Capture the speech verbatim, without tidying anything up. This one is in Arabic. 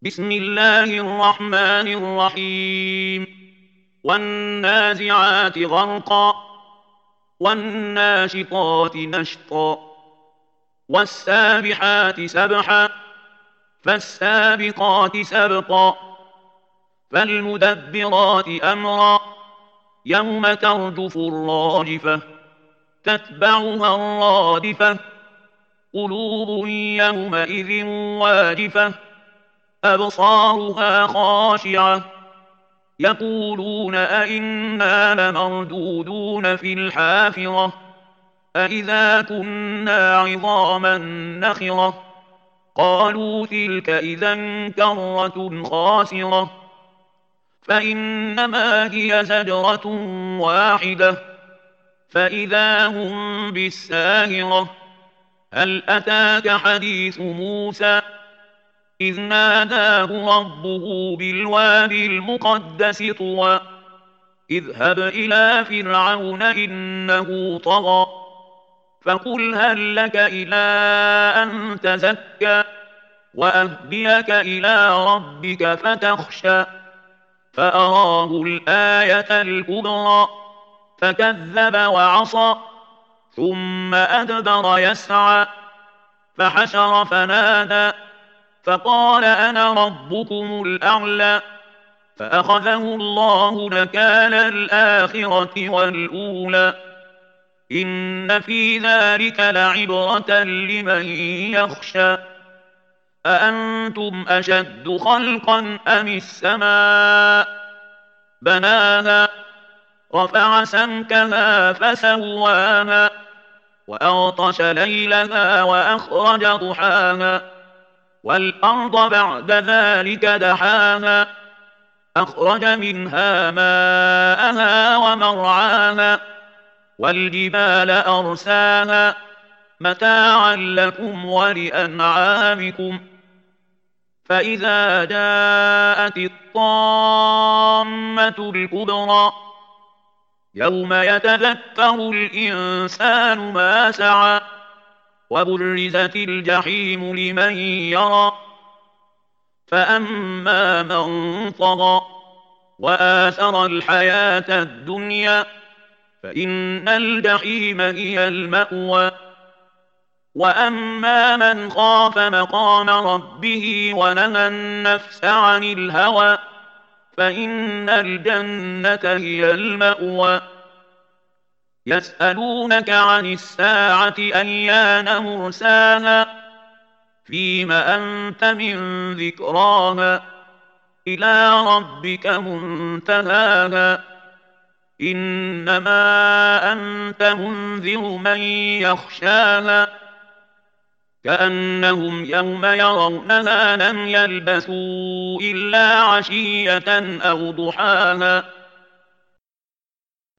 بسم الله الرحمن الرحيم والنازعات غرقا والناشطات نشطا والسابحات سبحا فالسابقات سبقا فالمدبرات أمرا يوم ترجف الراجفة تتبعها الرادفة قلوب يومئذ واجفة أبصارها خاشعة يقولون أئنا لمردودون في الحافرة أئذا كنا عظاما نخرة قالوا تلك إذا كرة خاسرة فإنما هي زجرة واحدة فإذا هم بالساهرة هل أتاك حديث موسى إذ ناداه ربه بالوادي المقدس طوى اذهب إلى فرعون إنه طغى فقل هل لك إلى أن تزكى وأهديك إلى ربك فتخشى فأراه الآية الكبرى فكذب وعصى ثم أدبر يسعى فحشر فنادى فقال أنا ربكم الأعلى فأخذه الله نكال الآخرة والأولى إن في ذلك لعبرة لمن يخشى أأنتم أشد خلقا أم السماء بناها رفع سمكها فسواها وأغطش ليلها وأخرج ضحاها والأرض بعد ذلك دحاها أخرج منها ماءها ومرعاها والجبال أرساها متاعا لكم ولأنعامكم فإذا جاءت الطامة الكبرى يوم يتذكر الإنسان ما سعى وبرزت الجحيم لمن يرى فأما من طغى وآثر الحياة الدنيا فإن الجحيم هي المأوى وأما من خاف مقام ربه ونهى النفس عن الهوى فإن الجنة هي المأوى يسألونك عن الساعة أيان مرساها فيم أنت من ذكراها إلى ربك منتهاها إنما أنت منذر من يخشاها كأنهم يوم يرونها لم يلبثوا إلا عشية أو ضحاها